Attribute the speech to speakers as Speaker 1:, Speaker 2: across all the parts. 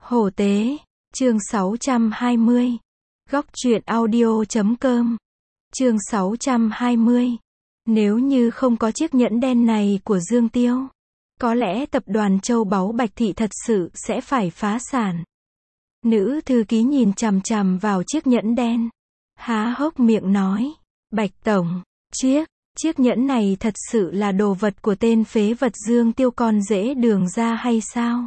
Speaker 1: Hổ tế, chương 620. Góc truyện audio.com. Chương 620. Nếu như không có chiếc nhẫn đen này của Dương Tiêu, có lẽ tập đoàn châu báu Bạch Thị thật sự sẽ phải phá sản. Nữ thư ký nhìn chằm chằm vào chiếc nhẫn đen, há hốc miệng nói, Bạch Tổng, chiếc nhẫn này thật sự là đồ vật của tên phế vật Dương Tiêu con rễ Đường ra hay sao?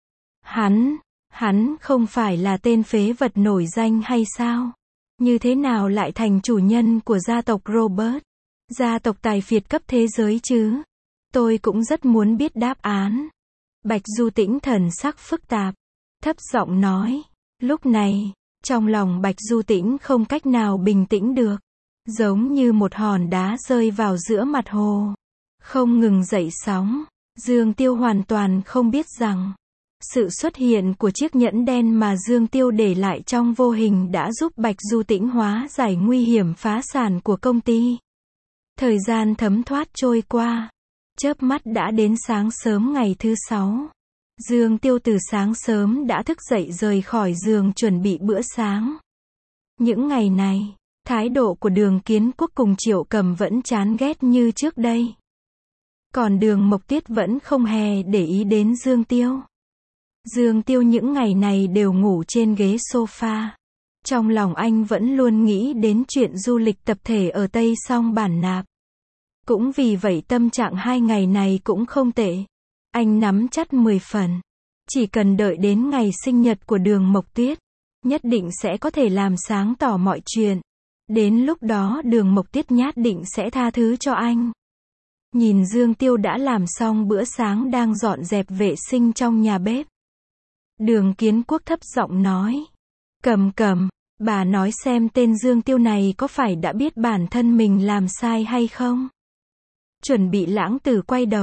Speaker 1: Hắn không phải là tên phế vật nổi danh hay sao? Như thế nào lại thành chủ nhân của gia tộc Robert? Gia tộc tài phiệt cấp thế giới chứ? Tôi cũng rất muốn biết đáp án. Bạch Du Tĩnh thần sắc phức tạp, thấp giọng nói. Lúc này, trong lòng Bạch Du Tĩnh không cách nào bình tĩnh được. Giống như một hòn đá rơi vào giữa mặt hồ, không ngừng dậy sóng. Dương Tiêu hoàn toàn không biết rằng, sự xuất hiện của chiếc nhẫn đen mà Dương Tiêu để lại trong vô hình đã giúp Bạch Du Tĩnh hóa giải nguy hiểm phá sản của công ty. Thời gian thấm thoát trôi qua, chớp mắt đã đến sáng sớm ngày thứ 6. Dương Tiêu từ sáng sớm đã thức dậy rời khỏi giường chuẩn bị bữa sáng. Những ngày này, thái độ của Đường Kiến Quốc cùng Triệu Cầm vẫn chán ghét như trước đây. Còn Đường Mộc Tuyết vẫn không hề để ý đến Dương Tiêu. Dương Tiêu những ngày này đều ngủ trên ghế sofa. Trong lòng anh vẫn luôn nghĩ đến chuyện du lịch tập thể ở Tây Song Bản Nạp. Cũng vì vậy tâm trạng 2 ngày này cũng không tệ. Anh nắm chắc 10 phần. Chỉ cần đợi đến ngày sinh nhật của Đường Mộc Tuyết, nhất định sẽ có thể làm sáng tỏ mọi chuyện. Đến lúc đó Đường Mộc Tuyết nhất định sẽ tha thứ cho anh. Nhìn Dương Tiêu đã làm xong bữa sáng đang dọn dẹp vệ sinh trong nhà bếp, Đường Kiến Quốc thấp giọng nói. Cầm, bà nói xem tên Dương Tiêu này có phải đã biết bản thân mình làm sai hay không? Chuẩn bị Lãng Tử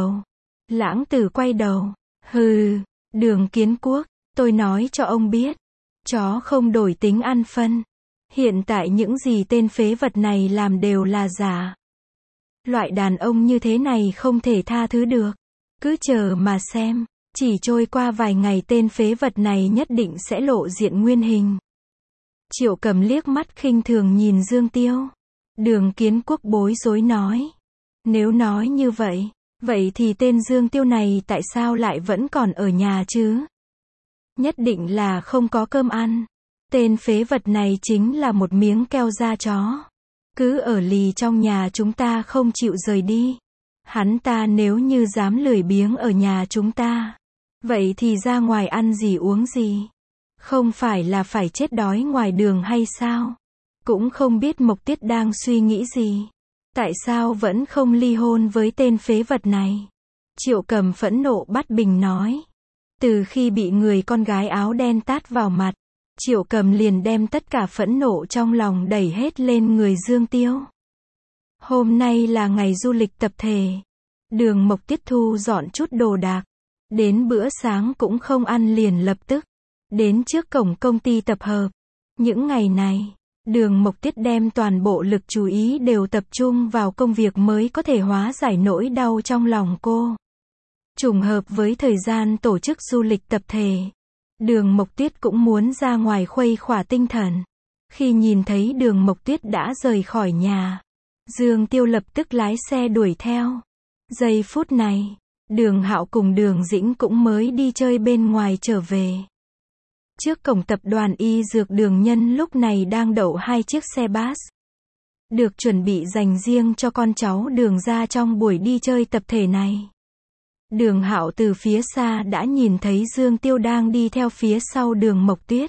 Speaker 1: quay đầu. Hừ, Đường Kiến Quốc, tôi nói cho ông biết, chó không đổi tính ăn phân. Hiện tại những gì tên phế vật này làm đều là giả. Loại đàn ông như thế này không thể tha thứ được. Cứ chờ mà xem, chỉ trôi qua vài ngày tên phế vật này nhất định sẽ lộ diện nguyên hình. Triệu Cầm liếc mắt khinh thường nhìn Dương Tiêu. Đường Kiến Quốc bối rối nói. Nếu nói như vậy thì tên Dương Tiêu này tại sao lại vẫn còn ở nhà chứ? Nhất định là không có cơm ăn. Tên phế vật này chính là một miếng keo da chó. Cứ ở lì trong nhà chúng ta không chịu rời đi. Hắn ta nếu như dám lười biếng ở nhà chúng ta, vậy thì ra ngoài ăn gì uống gì? Không phải là phải chết đói ngoài đường hay sao? Cũng không biết Mộc Tuyết đang suy nghĩ gì. Tại sao vẫn không ly hôn với tên phế vật này? Triệu Cầm phẫn nộ bắt bình nói. Từ khi bị người con gái áo đen tát vào mặt, Triệu Cầm liền đem tất cả phẫn nộ trong lòng đẩy hết lên người Dương Tiêu. Hôm nay là ngày du lịch tập thể. Đường Mộc Tuyết thu dọn chút đồ đạc. Đến bữa sáng cũng không ăn liền lập tức. Đến trước cổng công ty tập hợp. Những ngày này, Đường Mộc Tuyết đem toàn bộ lực chú ý đều tập trung vào công việc mới có thể hóa giải nỗi đau trong lòng cô. Trùng hợp với thời gian tổ chức du lịch tập thể, Đường Mộc Tuyết cũng muốn ra ngoài khuây khỏa tinh thần. Khi nhìn thấy Đường Mộc Tuyết đã rời khỏi nhà, Dương Tiêu lập tức lái xe đuổi theo. Giây phút này, Đường Hạo cùng Đường Dĩnh cũng mới đi chơi bên ngoài trở về. Trước cổng tập đoàn y dược Đường Nhân lúc này đang đậu 2 chiếc xe bus, được chuẩn bị dành riêng cho con cháu Đường ra trong buổi đi chơi tập thể này. Đường Hạo từ phía xa đã nhìn thấy Dương Tiêu đang đi theo phía sau Đường Mộc Tuyết.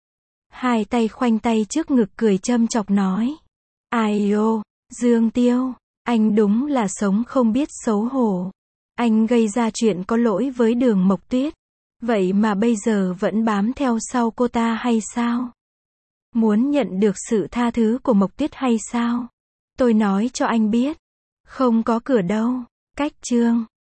Speaker 1: Hai tay khoanh tay trước ngực cười châm chọc nói. Ai ô, Dương Tiêu, anh đúng là sống không biết xấu hổ. Anh gây ra chuyện có lỗi với Đường Mộc Tuyết. Vậy mà bây giờ vẫn bám theo sau cô ta hay sao? Muốn nhận được sự tha thứ của Mộc Tuyết hay sao? Tôi nói cho anh biết, không có cửa đâu. Cách chương